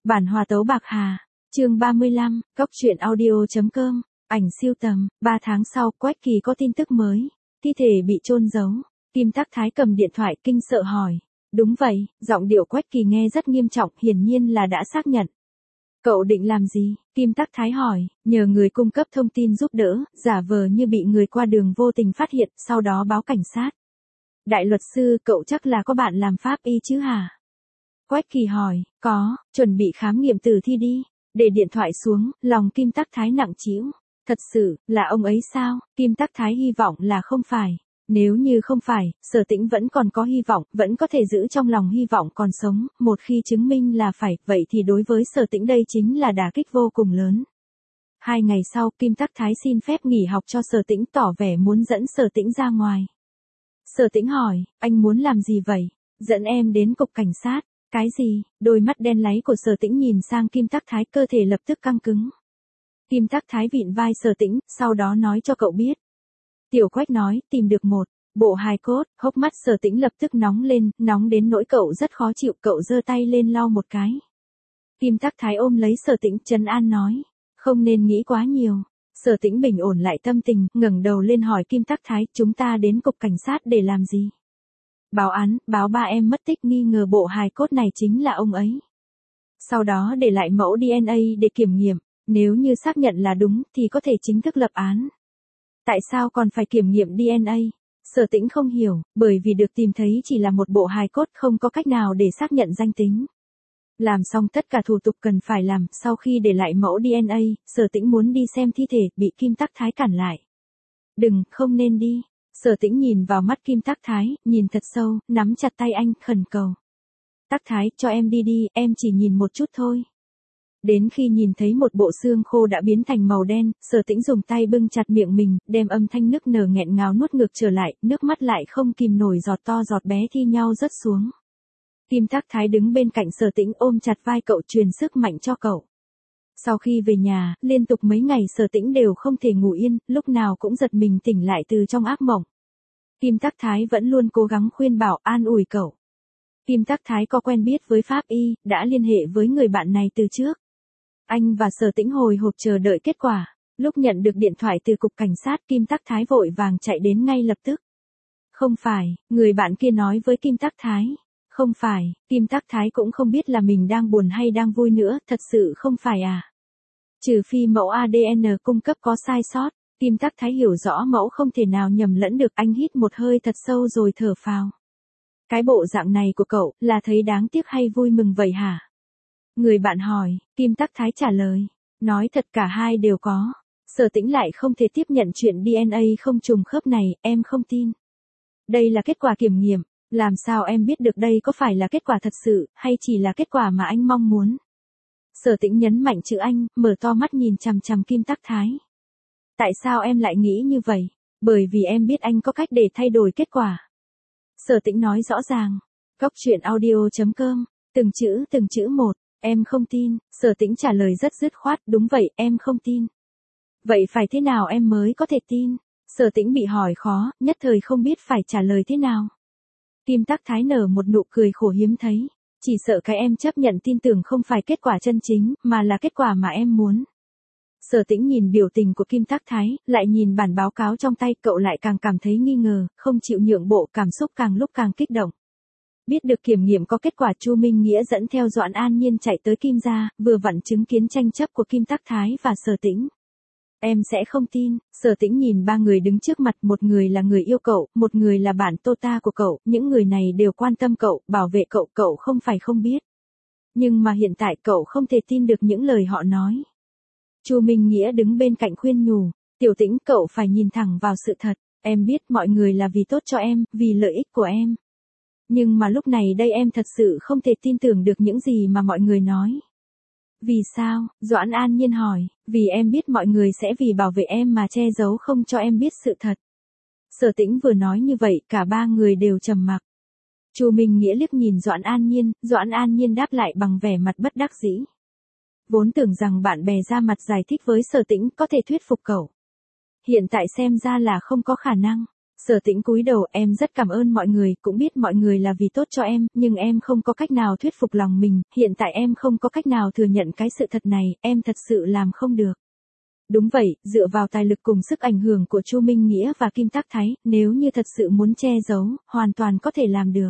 Bản hòa tấu Bạc Hà, chương 35, Cóc truyện audio.com, ảnh siêu tầm, 3 tháng sau, Quách Kỳ có tin tức mới, thi thể bị chôn giấu, Kim Tắc Thái cầm điện thoại kinh sợ hỏi. Đúng vậy, giọng điệu Quách Kỳ nghe rất nghiêm trọng, hiển nhiên là đã xác nhận. Cậu định làm gì? Kim Tắc Thái hỏi, nhờ người cung cấp thông tin giúp đỡ, giả vờ như bị người qua đường vô tình phát hiện, sau đó báo cảnh sát. Đại luật sư, cậu chắc là có bạn làm pháp y chứ hả? Quách Kỳ hỏi, có, chuẩn bị khám nghiệm tử thi đi. Để điện thoại xuống, lòng Kim Tắc Thái nặng trĩu. Thật sự, là ông ấy sao? Kim Tắc Thái hy vọng là không phải. Nếu như không phải, Sở Tĩnh vẫn còn có hy vọng, vẫn có thể giữ trong lòng hy vọng còn sống, một khi chứng minh là phải, vậy thì đối với Sở Tĩnh đây chính là đả kích vô cùng lớn. 2 ngày sau, Kim Tắc Thái xin phép nghỉ học cho Sở Tĩnh, tỏ vẻ muốn dẫn Sở Tĩnh ra ngoài. Sở Tĩnh hỏi, anh muốn làm gì vậy? Dẫn em đến cục cảnh sát. Cái gì? Đôi mắt đen láy của Sở Tĩnh nhìn sang Kim Tắc Thái, cơ thể lập tức căng cứng. Kim Tắc Thái vịn vai Sở Tĩnh, sau đó nói cho cậu biết. Tiểu Quách nói, tìm được một bộ hài cốt, hốc mắt Sở Tĩnh lập tức nóng lên, nóng đến nỗi cậu rất khó chịu, cậu giơ tay lên lau một cái. Kim Tắc Thái ôm lấy Sở Tĩnh, trấn an nói, không nên nghĩ quá nhiều. Sở Tĩnh bình ổn lại tâm tình, ngẩng đầu lên hỏi Kim Tắc Thái, chúng ta đến cục cảnh sát để làm gì? Báo án, báo ba em mất tích, nghi ngờ bộ hài cốt này chính là ông ấy. Sau đó để lại mẫu DNA để kiểm nghiệm, nếu như xác nhận là đúng thì có thể chính thức lập án. Tại sao còn phải kiểm nghiệm DNA? Sở Tĩnh không hiểu, bởi vì được tìm thấy chỉ là một bộ hài cốt, không có cách nào để xác nhận danh tính. Làm xong tất cả thủ tục cần phải làm, sau khi để lại mẫu DNA, Sở Tĩnh muốn đi xem thi thể, bị Kim Tắc Thái cản lại. Đừng, không nên đi. Sở Tĩnh nhìn vào mắt Kim Tắc Thái, nhìn thật sâu, nắm chặt tay anh, khẩn cầu. Tắc Thái, cho em đi đi, em chỉ nhìn một chút thôi. Đến khi nhìn thấy một bộ xương khô đã biến thành màu đen, Sở Tĩnh dùng tay bưng chặt miệng mình, đem âm thanh nức nở nghẹn ngào nuốt ngược trở lại, nước mắt lại không kìm nổi giọt to giọt bé thi nhau rớt xuống. Kim Tắc Thái đứng bên cạnh Sở Tĩnh, ôm chặt vai cậu, truyền sức mạnh cho cậu. Sau khi về nhà, liên tục mấy ngày Sở Tĩnh đều không thể ngủ yên, lúc nào cũng giật mình tỉnh lại từ trong ác mộng. Kim Tắc Thái vẫn luôn cố gắng khuyên bảo, an ủi cậu. Kim Tắc Thái có quen biết với pháp y, đã liên hệ với người bạn này từ trước. Anh và Sở Tĩnh hồi hộp chờ đợi kết quả. Lúc nhận được điện thoại từ cục cảnh sát, Kim Tắc Thái vội vàng chạy đến ngay lập tức. Không phải, người bạn kia nói với Kim Tắc Thái. Không phải, Kim Tắc Thái cũng không biết là mình đang buồn hay đang vui nữa, thật sự không phải à. Trừ phi mẫu ADN cung cấp có sai sót, Kim Tắc Thái hiểu rõ mẫu không thể nào nhầm lẫn được, anh hít một hơi thật sâu rồi thở phào. Cái bộ dạng này của cậu, là thấy đáng tiếc hay vui mừng vậy hả? Người bạn hỏi, Kim Tắc Thái trả lời. Nói thật cả hai đều có. Sở Tĩnh lại không thể tiếp nhận chuyện DNA không trùng khớp này, em không tin. Đây là kết quả kiểm nghiệm, làm sao em biết được đây có phải là kết quả thật sự, hay chỉ là kết quả mà anh mong muốn? Sở Tĩnh nhấn mạnh chữ anh, mở to mắt nhìn chằm chằm Kim Tắc Thái. Tại sao em lại nghĩ như vậy? Bởi vì em biết anh có cách để thay đổi kết quả. Sở Tĩnh nói rõ ràng. Cóc truyện audio.com, từng chữ một. Em không tin. Sở Tĩnh trả lời rất dứt khoát, đúng vậy, em không tin. Vậy phải thế nào em mới có thể tin? Sở Tĩnh bị hỏi khó, nhất thời không biết phải trả lời thế nào. Kim Tắc Thái nở một nụ cười khổ hiếm thấy. Chỉ sợ cái em chấp nhận tin tưởng không phải kết quả chân chính, mà là kết quả mà em muốn. Sở Tĩnh nhìn biểu tình của Kim Tắc Thái, lại nhìn bản báo cáo trong tay, cậu lại càng cảm thấy nghi ngờ, không chịu nhượng bộ, cảm xúc càng lúc càng kích động. Biết được kiểm nghiệm có kết quả, Chu Minh Nghĩa dẫn theo Doãn An Nhiên chạy tới Kim gia, vừa vặn chứng kiến tranh chấp của Kim Tắc Thái và Sở Tĩnh. Em sẽ không tin. Sở Tĩnh nhìn 3 người đứng trước mặt, một người là người yêu cậu, một người là bạn Tota của cậu, những người này đều quan tâm cậu, bảo vệ cậu, cậu không phải không biết. Nhưng mà hiện tại cậu không thể tin được những lời họ nói. Chu Minh Nghĩa đứng bên cạnh khuyên nhủ, Tiểu Tĩnh, cậu phải nhìn thẳng vào sự thật, em biết mọi người là vì tốt cho em, vì lợi ích của em. Nhưng mà lúc này đây em thật sự không thể tin tưởng được những gì mà mọi người nói. Vì sao? Doãn An Nhiên hỏi, vì em biết mọi người sẽ vì bảo vệ em mà che giấu không cho em biết sự thật. Sở Tĩnh vừa nói như vậy, cả 3 người đều trầm mặc. Chu Minh Nghĩa liếc nhìn Doãn An Nhiên đáp lại bằng vẻ mặt bất đắc dĩ. Vốn tưởng rằng bạn bè ra mặt giải thích với Sở Tĩnh có thể thuyết phục cậu. Hiện tại xem ra là không có khả năng. Sở Tĩnh cúi đầu, em rất cảm ơn mọi người, cũng biết mọi người là vì tốt cho em, nhưng em không có cách nào thuyết phục lòng mình, hiện tại em không có cách nào thừa nhận cái sự thật này, em thật sự làm không được. Đúng vậy, dựa vào tài lực cùng sức ảnh hưởng của Chu Minh Nghĩa và Kim Tắc Thái, nếu như thật sự muốn che giấu, hoàn toàn có thể làm được.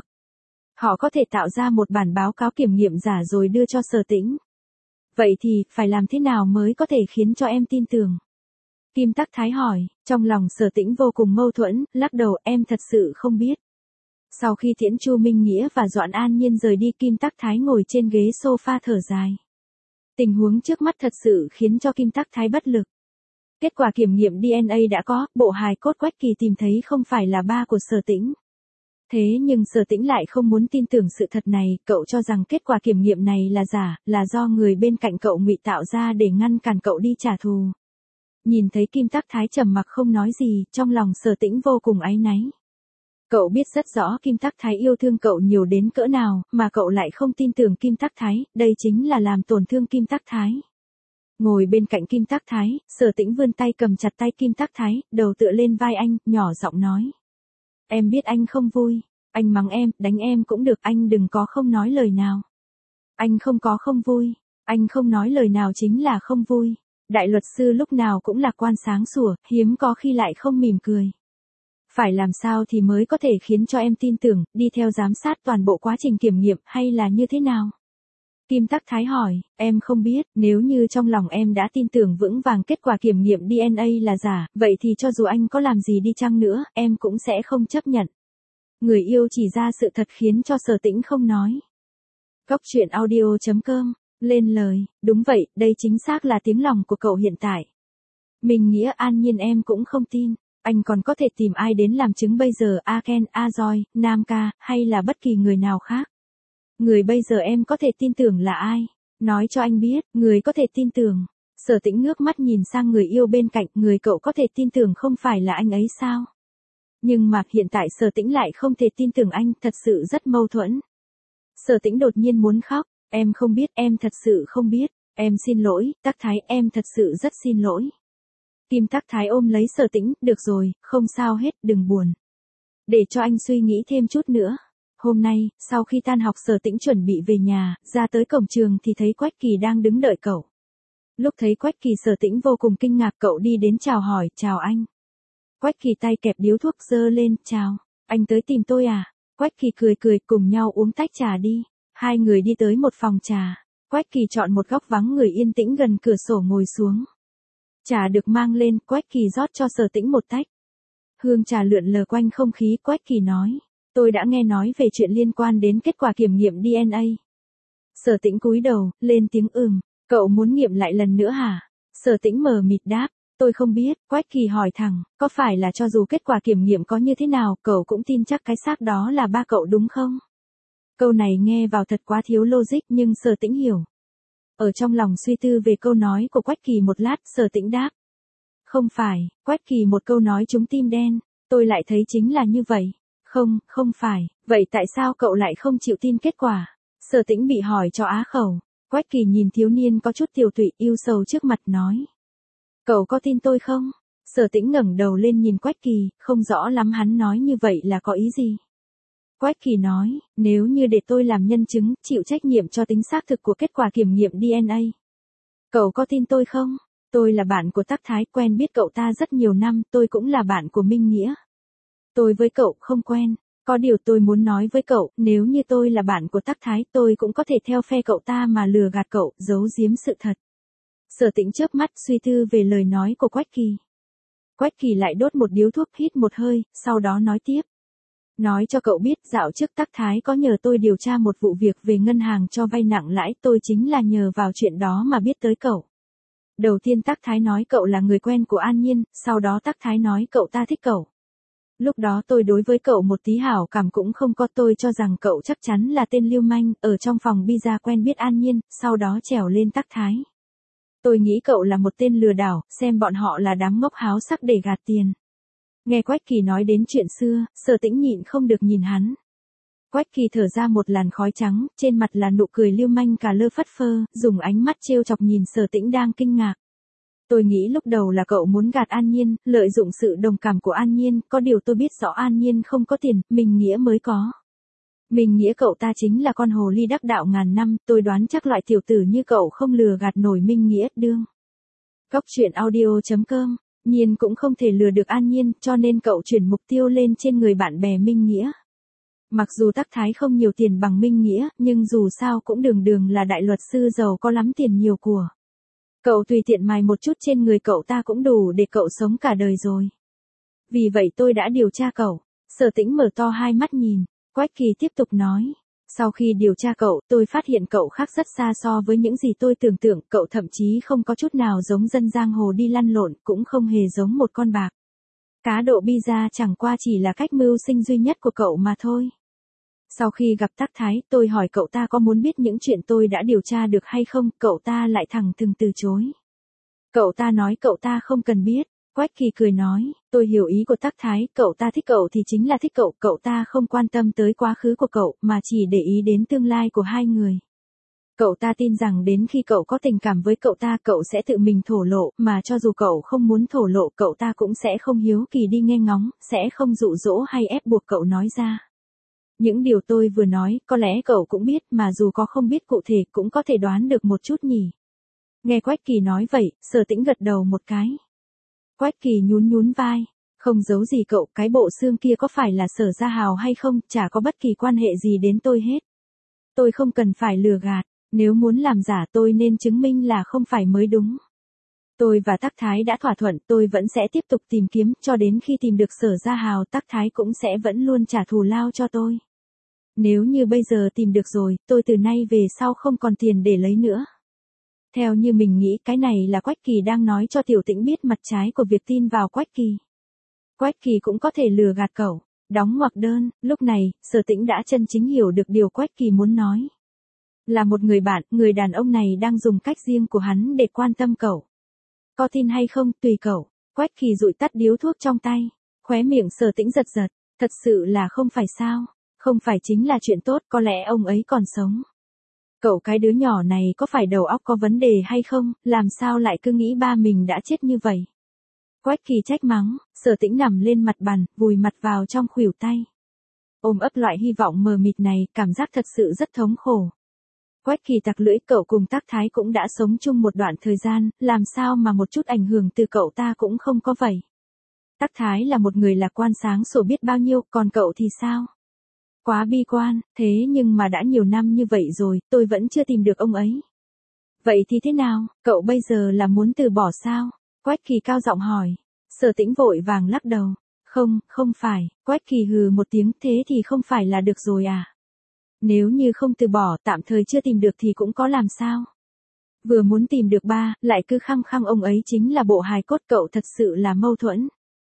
Họ có thể tạo ra một bản báo cáo kiểm nghiệm giả rồi đưa cho Sở Tĩnh. Vậy thì, phải làm thế nào mới có thể khiến cho em tin tưởng? Kim Tắc Thái hỏi, trong lòng Sở Tĩnh vô cùng mâu thuẫn, lắc đầu, em thật sự không biết. Sau khi tiễn Chu Minh Nghĩa và Doãn An Nhiên rời đi, Kim Tắc Thái ngồi trên ghế sofa thở dài. Tình huống trước mắt thật sự khiến cho Kim Tắc Thái bất lực. Kết quả kiểm nghiệm DNA đã có, bộ hài cốt Quách Kỳ tìm thấy không phải là ba của Sở Tĩnh. Thế nhưng Sở Tĩnh lại không muốn tin tưởng sự thật này, cậu cho rằng kết quả kiểm nghiệm này là giả, là do người bên cạnh cậu ngụy tạo ra để ngăn cản cậu đi trả thù. Nhìn thấy Kim Tắc Thái trầm mặc không nói gì, trong lòng Sở Tĩnh vô cùng áy náy. Cậu biết rất rõ Kim Tắc Thái yêu thương cậu nhiều đến cỡ nào, mà cậu lại không tin tưởng Kim Tắc Thái, đây chính là làm tổn thương Kim Tắc Thái. Ngồi bên cạnh Kim Tắc Thái, Sở Tĩnh vươn tay cầm chặt tay Kim Tắc Thái, đầu tựa lên vai anh, nhỏ giọng nói. Em biết anh không vui, anh mắng em, đánh em cũng được, anh đừng có không nói lời nào. Anh không có không vui, anh không nói lời nào chính là không vui. Đại luật sư lúc nào cũng lạc quan sáng sủa, hiếm có khi lại không mỉm cười. Phải làm sao thì mới có thể khiến cho em tin tưởng, đi theo giám sát toàn bộ quá trình kiểm nghiệm hay là như thế nào? Kim Tắc Thái hỏi, em không biết, nếu như trong lòng em đã tin tưởng vững vàng kết quả kiểm nghiệm DNA là giả, vậy thì cho dù anh có làm gì đi chăng nữa, em cũng sẽ không chấp nhận. Người yêu chỉ ra sự thật khiến cho Sở Tĩnh không nói. Cóc truyện audio.com, lên lời, đúng vậy, đây chính xác là tiếng lòng của cậu hiện tại. Mình Nghĩa An Nhiên em cũng không tin, anh còn có thể tìm ai đến làm chứng bây giờ, A Ken, A Joy, Nam Ca, hay là bất kỳ người nào khác. Người bây giờ em có thể tin tưởng là ai? Nói cho anh biết, người có thể tin tưởng. Sở Tĩnh ngước mắt nhìn sang người yêu bên cạnh, người cậu có thể tin tưởng không phải là anh ấy sao? Nhưng mà hiện tại Sở Tĩnh lại không thể tin tưởng anh, thật sự rất mâu thuẫn. Sở Tĩnh đột nhiên muốn khóc, em không biết, em thật sự không biết, em xin lỗi, Tắc Thái, em thật sự rất xin lỗi. Kim Tắc Thái ôm lấy Sở Tĩnh, được rồi, không sao hết, đừng buồn. Để cho anh suy nghĩ thêm chút nữa. Hôm nay, sau khi tan học Sở Tĩnh chuẩn bị về nhà, ra tới cổng trường thì thấy Quách Kỳ đang đứng đợi cậu. Lúc thấy Quách Kỳ Sở Tĩnh vô cùng kinh ngạc, cậu đi đến chào hỏi, chào anh. Quách Kỳ tay kẹp điếu thuốc giơ lên, chào, anh tới tìm tôi à? Quách Kỳ cười cười, cùng nhau uống tách trà đi. Hai người đi tới một phòng trà. Quách Kỳ chọn một góc vắng người yên tĩnh gần cửa sổ ngồi xuống. Trà được mang lên, Quách Kỳ rót cho Sở Tĩnh một tách. Hương trà lượn lờ quanh không khí, Quách Kỳ nói. Tôi đã nghe nói về chuyện liên quan đến kết quả kiểm nghiệm DNA. Sở Tĩnh cúi đầu, lên tiếng cậu muốn nghiệm lại lần nữa hả? Sở Tĩnh mờ mịt đáp, tôi không biết, Quách Kỳ hỏi thẳng, có phải là cho dù kết quả kiểm nghiệm có như thế nào, cậu cũng tin chắc cái xác đó là ba cậu đúng không? Câu này nghe vào thật quá thiếu logic nhưng Sở Tĩnh hiểu. Ở trong lòng suy tư về câu nói của Quách Kỳ một lát, Sở Tĩnh đáp. Không phải, Quách Kỳ một câu nói trúng tim đen, tôi lại thấy chính là như vậy. Không, không phải, vậy tại sao cậu lại không chịu tin kết quả? Sở Tĩnh bị hỏi cho á khẩu. Quách Kỳ nhìn thiếu niên có chút tiều tụy yêu sầu trước mặt nói. Cậu có tin tôi không? Sở Tĩnh ngẩng đầu lên nhìn Quách Kỳ, không rõ lắm hắn nói như vậy là có ý gì. Quách Kỳ nói, nếu như để tôi làm nhân chứng, chịu trách nhiệm cho tính xác thực của kết quả kiểm nghiệm DNA. Cậu có tin tôi không? Tôi là bạn của Tắc Thái, quen biết cậu ta rất nhiều năm, tôi cũng là bạn của Minh Nghĩa. Tôi với cậu không quen, có điều tôi muốn nói với cậu, nếu như tôi là bạn của Tắc Thái, tôi cũng có thể theo phe cậu ta mà lừa gạt cậu, giấu giếm sự thật. Sở Tĩnh chớp mắt suy tư về lời nói của Quách Kỳ. Quách Kỳ lại đốt một điếu thuốc, hít một hơi, sau đó nói tiếp. Nói cho cậu biết, dạo trước Tắc Thái có nhờ tôi điều tra một vụ việc về ngân hàng cho vay nặng lãi, tôi chính là nhờ vào chuyện đó mà biết tới cậu. Đầu tiên Tắc Thái nói cậu là người quen của An Nhiên, sau đó Tắc Thái nói cậu ta thích cậu. Lúc đó tôi đối với cậu một tí hảo cảm cũng không có, tôi cho rằng cậu chắc chắn là tên lưu manh, ở trong phòng Pizza quen biết An Nhiên, sau đó trèo lên Tắc Thái. Tôi nghĩ cậu là một tên lừa đảo, xem bọn họ là đám ngốc háo sắc để gạt tiền. Nghe Quách Kỳ nói đến chuyện xưa, Sở Tĩnh nhịn không được nhìn hắn. Quách Kỳ thở ra một làn khói trắng, trên mặt là nụ cười lưu manh cả lơ phất phơ, dùng ánh mắt trêu chọc nhìn Sở Tĩnh đang kinh ngạc. Tôi nghĩ lúc đầu là cậu muốn gạt An Nhiên, lợi dụng sự đồng cảm của An Nhiên, có điều tôi biết rõ An Nhiên không có tiền, Minh Nghĩa mới có. Minh Nghĩa cậu ta chính là con hồ ly đắc đạo ngàn năm, tôi đoán chắc loại tiểu tử như cậu không lừa gạt nổi Minh Nghĩa, đương. Cốc truyện audio.com, Nhiên cũng không thể lừa được An Nhiên, cho nên cậu chuyển mục tiêu lên trên người bạn bè Minh Nghĩa. Mặc dù Tắc Thái không nhiều tiền bằng Minh Nghĩa, nhưng dù sao cũng đường đường là đại luật sư giàu có lắm tiền nhiều của. Cậu tùy tiện mài một chút trên người cậu ta cũng đủ để cậu sống cả đời rồi. Vì vậy tôi đã điều tra cậu. Sở Tĩnh mở to hai mắt nhìn. Quách Kỳ tiếp tục nói. Sau khi điều tra cậu, tôi phát hiện cậu khác rất xa so với những gì tôi tưởng tượng. Cậu thậm chí không có chút nào giống dân giang hồ đi lăn lộn, cũng không hề giống một con bạc. Cá độ bida chẳng qua chỉ là cách mưu sinh duy nhất của cậu mà thôi. Sau khi gặp Tắc Thái, tôi hỏi cậu ta có muốn biết những chuyện tôi đã điều tra được hay không, cậu ta lại thẳng thừng từ chối. Cậu ta nói cậu ta không cần biết. Quách Kỳ cười nói, tôi hiểu ý của Tắc Thái, cậu ta thích cậu thì chính là thích cậu, cậu ta không quan tâm tới quá khứ của cậu, mà chỉ để ý đến tương lai của hai người. Cậu ta tin rằng đến khi cậu có tình cảm với cậu ta, cậu sẽ tự mình thổ lộ, mà cho dù cậu không muốn thổ lộ, cậu ta cũng sẽ không hiếu kỳ đi nghe ngóng, sẽ không dụ dỗ hay ép buộc cậu nói ra. Những điều tôi vừa nói, có lẽ cậu cũng biết, mà dù có không biết cụ thể, cũng có thể đoán được một chút nhỉ. Nghe Quách Kỳ nói vậy, Sở Tĩnh gật đầu một cái. Quách Kỳ nhún nhún vai, không giấu gì cậu, cái bộ xương kia có phải là Sở Gia Hào hay không, chả có bất kỳ quan hệ gì đến tôi hết. Tôi không cần phải lừa gạt, nếu muốn làm giả tôi nên chứng minh là không phải mới đúng. Tôi và Tắc Thái đã thỏa thuận, tôi vẫn sẽ tiếp tục tìm kiếm, cho đến khi tìm được Sở Gia Hào, Tắc Thái cũng sẽ vẫn luôn trả thù lao cho tôi. Nếu như bây giờ tìm được rồi, tôi từ nay về sau không còn tiền để lấy nữa. Theo như mình nghĩ, cái này là Quách Kỳ đang nói cho Tiểu Tĩnh biết mặt trái của việc tin vào Quách Kỳ. Quách Kỳ cũng có thể lừa gạt cậu. Đóng ngoặc đơn, lúc này, Sở Tĩnh đã chân chính hiểu được điều Quách Kỳ muốn nói. Là một người bạn, người đàn ông này đang dùng cách riêng của hắn để quan tâm cậu. Có tin hay không, tùy cậu. Quách Kỳ dụi tắt điếu thuốc trong tay. Khóe miệng Sở Tĩnh giật giật. Thật sự là không phải sao. Không phải chính là chuyện tốt, có lẽ ông ấy còn sống. Cậu cái đứa nhỏ này có phải đầu óc có vấn đề hay không, làm sao lại cứ nghĩ ba mình đã chết như vậy. Quách Kỳ trách mắng, Sở Tĩnh nằm lên mặt bàn, vùi mặt vào trong khuỷu tay. Ôm ấp loại hy vọng mờ mịt này, cảm giác thật sự rất thống khổ. Quách Kỳ tặc lưỡi, cậu cùng Tắc Thái cũng đã sống chung một đoạn thời gian, làm sao mà một chút ảnh hưởng từ cậu ta cũng không có vậy. Tắc Thái là một người lạc quan sáng sủa biết bao nhiêu, còn cậu thì sao? Quá bi quan, thế nhưng mà đã nhiều năm như vậy rồi, tôi vẫn chưa tìm được ông ấy. Vậy thì thế nào, cậu bây giờ là muốn từ bỏ sao? Quách Kỳ cao giọng hỏi. Sở Tĩnh vội vàng lắc đầu. Không, không phải, Quách Kỳ hừ một tiếng, thế thì không phải là được rồi à? Nếu như không từ bỏ, tạm thời chưa tìm được thì cũng có làm sao? Vừa muốn tìm được ba, lại cứ khăng khăng ông ấy chính là bộ hài cốt, cậu thật sự là mâu thuẫn.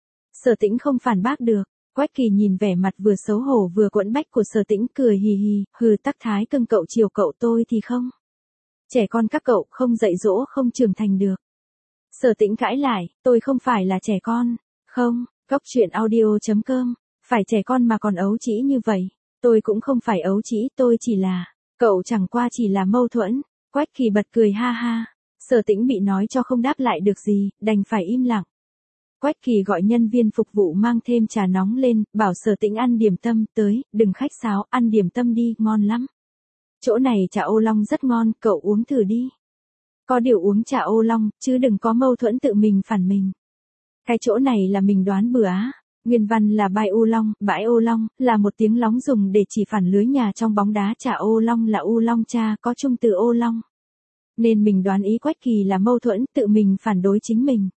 Sở Tĩnh không phản bác được. Quách Kỳ nhìn vẻ mặt vừa xấu hổ vừa quẫn bách của Sở Tĩnh, cười hì hì, hừ, Tắc Thái cưng cậu chiều cậu, tôi thì không. Trẻ con các cậu không dạy dỗ không trưởng thành được. Sở Tĩnh cãi lại, tôi không phải là trẻ con. Không, Cốc truyện audio.com, phải trẻ con mà còn ấu trĩ như vậy. Tôi cũng không phải ấu trĩ, tôi chỉ là, cậu chẳng qua chỉ là mâu thuẫn. Quách Kỳ bật cười ha ha. Sở Tĩnh bị nói cho không đáp lại được gì, đành phải im lặng. Quách Kỳ gọi nhân viên phục vụ mang thêm trà nóng lên, bảo Sở Tĩnh ăn điểm tâm, tới, đừng khách sáo, ăn điểm tâm đi, ngon lắm. Chỗ này trà ô long rất ngon, cậu uống thử đi. Có điều uống trà ô long, chứ đừng có mâu thuẫn tự mình phản mình. Cái chỗ này là mình đoán bừa á. Nguyên văn là bãi ô long, bãi ô long, là một tiếng lóng dùng để chỉ phản lưới nhà trong bóng đá, trà ô long là u long cha, có chung từ ô long. Nên mình đoán ý Quách Kỳ là mâu thuẫn, tự mình phản đối chính mình.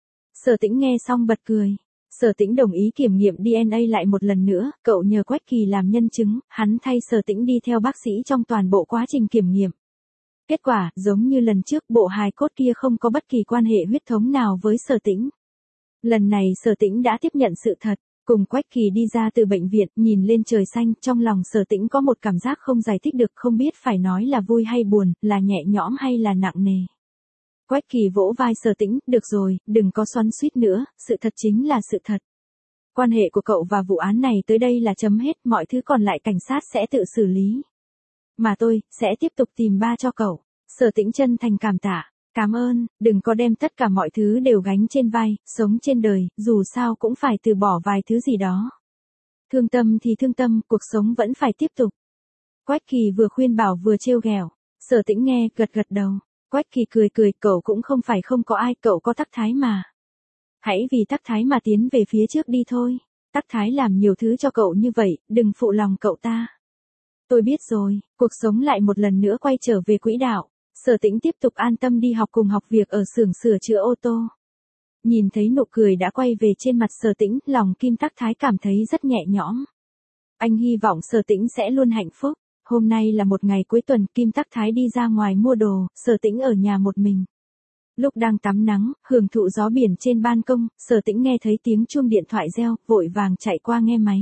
Sở Tĩnh nghe xong bật cười. Sở Tĩnh đồng ý kiểm nghiệm DNA lại một lần nữa, cậu nhờ Quách Kỳ làm nhân chứng, hắn thay Sở Tĩnh đi theo bác sĩ trong toàn bộ quá trình kiểm nghiệm. Kết quả, giống như lần trước, bộ hài cốt kia không có bất kỳ quan hệ huyết thống nào với Sở Tĩnh. Lần này Sở Tĩnh đã tiếp nhận sự thật, cùng Quách Kỳ đi ra từ bệnh viện, nhìn lên trời xanh, trong lòng Sở Tĩnh có một cảm giác không giải thích được, không biết phải nói là vui hay buồn, là nhẹ nhõm hay là nặng nề. Quách Kỳ vỗ vai Sở Tĩnh, được rồi, đừng có xoắn xuýt nữa, sự thật chính là sự thật. Quan hệ của cậu và vụ án này tới đây là chấm hết, mọi thứ còn lại cảnh sát sẽ tự xử lý. Mà tôi, sẽ tiếp tục tìm ba cho cậu. Sở Tĩnh chân thành cảm tạ. Cảm ơn, đừng có đem tất cả mọi thứ đều gánh trên vai, sống trên đời, dù sao cũng phải từ bỏ vài thứ gì đó. Thương tâm thì thương tâm, cuộc sống vẫn phải tiếp tục. Quách Kỳ vừa khuyên bảo vừa trêu ghẹo. Sở Tĩnh nghe, gật gật đầu. Quách Kỳ cười cười, cậu cũng không phải không có ai, cậu có Tắc Thái mà. Hãy vì Tắc Thái mà tiến về phía trước đi thôi. Tắc Thái làm nhiều thứ cho cậu như vậy, đừng phụ lòng cậu ta. Tôi biết rồi, cuộc sống lại một lần nữa quay trở về quỹ đạo. Sở Tĩnh tiếp tục an tâm đi học cùng học việc ở xưởng sửa chữa ô tô. Nhìn thấy nụ cười đã quay về trên mặt Sở Tĩnh, lòng Kim Tắc Thái cảm thấy rất nhẹ nhõm. Anh hy vọng Sở Tĩnh sẽ luôn hạnh phúc. Hôm nay là một ngày cuối tuần, Kim Tắc Thái đi ra ngoài mua đồ, Sở Tĩnh ở nhà một mình. Lúc đang tắm nắng, hưởng thụ gió biển trên ban công, Sở Tĩnh nghe thấy tiếng chuông điện thoại reo, vội vàng chạy qua nghe máy.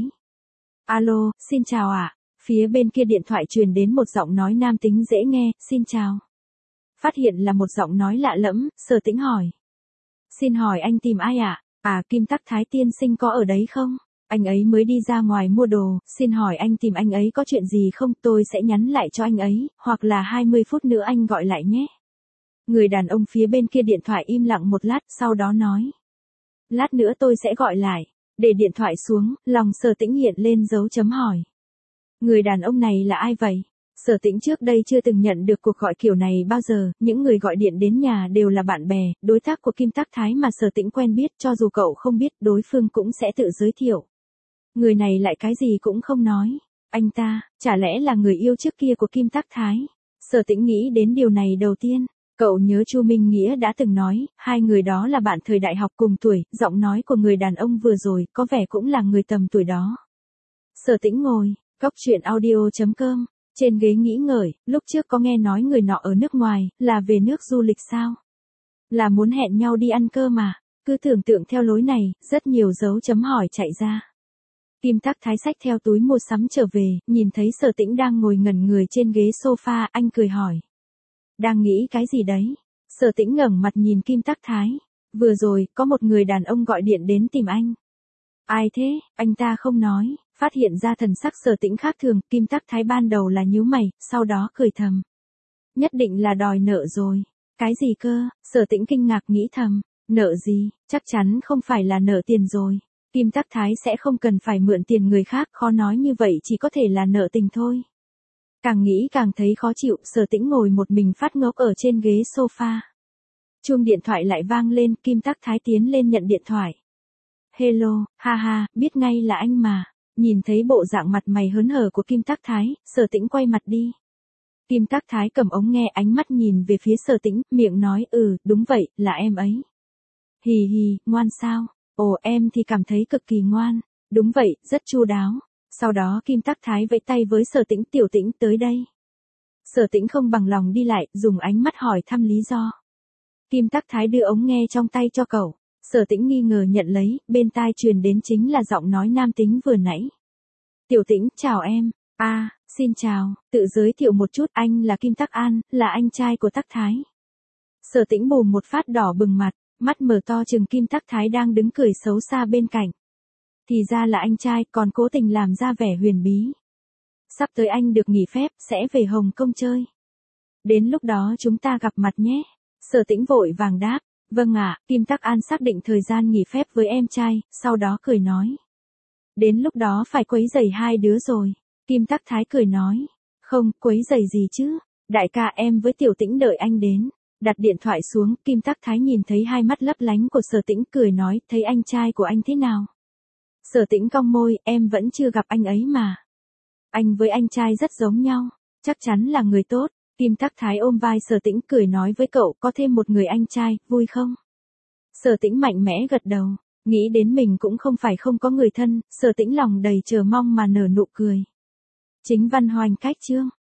Alo, xin chào ạ. Phía bên kia điện thoại truyền đến một giọng nói nam tính dễ nghe, xin chào. Phát hiện là một giọng nói lạ lẫm, Sở Tĩnh hỏi. Xin hỏi anh tìm ai ạ? À, Kim Tắc Thái tiên sinh có ở đấy không? Anh ấy mới đi ra ngoài mua đồ, xin hỏi anh tìm anh ấy có chuyện gì không, tôi sẽ nhắn lại cho anh ấy, hoặc là 20 phút nữa anh gọi lại nhé. Người đàn ông phía bên kia điện thoại im lặng một lát, sau đó nói. Lát nữa tôi sẽ gọi lại. Để điện thoại xuống, lòng Sở Tĩnh hiện lên dấu chấm hỏi. Người đàn ông này là ai vậy? Sở Tĩnh trước đây chưa từng nhận được cuộc gọi kiểu này bao giờ, những người gọi điện đến nhà đều là bạn bè, đối tác của Kim Tắc Thái mà Sở Tĩnh quen biết, cho dù cậu không biết, đối phương cũng sẽ tự giới thiệu. Người này lại cái gì cũng không nói. Anh ta, chả lẽ là người yêu trước kia của Kim Tắc Thái? Sở Tĩnh nghĩ đến điều này đầu tiên. Cậu nhớ Chu Minh Nghĩa đã từng nói, hai người đó là bạn thời đại học cùng tuổi, giọng nói của người đàn ông vừa rồi, có vẻ cũng là người tầm tuổi đó. Sở Tĩnh ngồi, góc chuyện audio.com, trên ghế nghĩ ngợi, lúc trước có nghe nói người nọ ở nước ngoài, là về nước du lịch sao? Là muốn hẹn nhau đi ăn cơm mà, cứ tưởng tượng theo lối này, rất nhiều dấu chấm hỏi chạy ra. Kim Tắc Thái xách theo túi mua sắm trở về, nhìn thấy Sở Tĩnh đang ngồi ngẩn người trên ghế sofa, anh cười hỏi. Đang nghĩ cái gì đấy? Sở Tĩnh ngẩng mặt nhìn Kim Tắc Thái. Vừa rồi, có một người đàn ông gọi điện đến tìm anh. Ai thế? Anh ta không nói. Phát hiện ra thần sắc Sở Tĩnh khác thường, Kim Tắc Thái ban đầu là nhíu mày, sau đó cười thầm. Nhất định là đòi nợ rồi. Cái gì cơ? Sở Tĩnh kinh ngạc nghĩ thầm. Nợ gì? Chắc chắn không phải là nợ tiền rồi. Kim Tắc Thái sẽ không cần phải mượn tiền người khác, khó nói như vậy chỉ có thể là nợ tình thôi. Càng nghĩ càng thấy khó chịu, Sở Tĩnh ngồi một mình phát ngốc ở trên ghế sofa. Chuông điện thoại lại vang lên, Kim Tắc Thái tiến lên nhận điện thoại. Hello, ha ha, biết ngay là anh mà. Nhìn thấy bộ dạng mặt mày hớn hở của Kim Tắc Thái, Sở Tĩnh quay mặt đi. Kim Tắc Thái cầm ống nghe, ánh mắt nhìn về phía Sở Tĩnh, miệng nói, đúng vậy, là em ấy. Hì hì, ngoan sao? Ồ, em thì cảm thấy cực kỳ ngoan. Đúng vậy, rất chu đáo. Sau đó Kim Tắc Thái vẫy tay với Sở Tĩnh, Tiểu Tĩnh tới đây. Sở Tĩnh không bằng lòng đi lại, dùng ánh mắt hỏi thăm lý do. Kim Tắc Thái đưa ống nghe trong tay cho cậu. Sở Tĩnh nghi ngờ nhận lấy, bên tai truyền đến chính là giọng nói nam tính vừa nãy. Tiểu Tĩnh, chào em. Xin chào, tự giới thiệu một chút, anh là Kim Tắc An, là anh trai của Tắc Thái. Sở Tĩnh bùm một phát đỏ bừng mặt, mắt mở to chừng Kim Tắc Thái đang đứng cười xấu xa bên cạnh. Thì ra là anh trai, còn cố tình làm ra vẻ huyền bí. Sắp tới anh được nghỉ phép, sẽ về Hồng Kông chơi. Đến lúc đó chúng ta gặp mặt nhé. Sở Tĩnh vội vàng đáp, vâng ạ. Kim Tắc An xác định thời gian nghỉ phép với em trai, sau đó cười nói. Đến lúc đó phải quấy rầy hai đứa rồi. Kim Tắc Thái cười nói, không, quấy rầy gì chứ. Đại ca, em với Tiểu Tĩnh đợi anh đến. Đặt điện thoại xuống, Kim Tắc Thái nhìn thấy hai mắt lấp lánh của Sở Tĩnh, cười nói, thấy anh trai của anh thế nào? Sở Tĩnh cong môi, em vẫn chưa gặp anh ấy mà. Anh với anh trai rất giống nhau, chắc chắn là người tốt. Kim Tắc Thái ôm vai Sở Tĩnh, cười nói với cậu, có thêm một người anh trai, vui không? Sở Tĩnh mạnh mẽ gật đầu, nghĩ đến mình cũng không phải không có người thân, Sở Tĩnh lòng đầy chờ mong mà nở nụ cười. Chính văn hoành cách chương.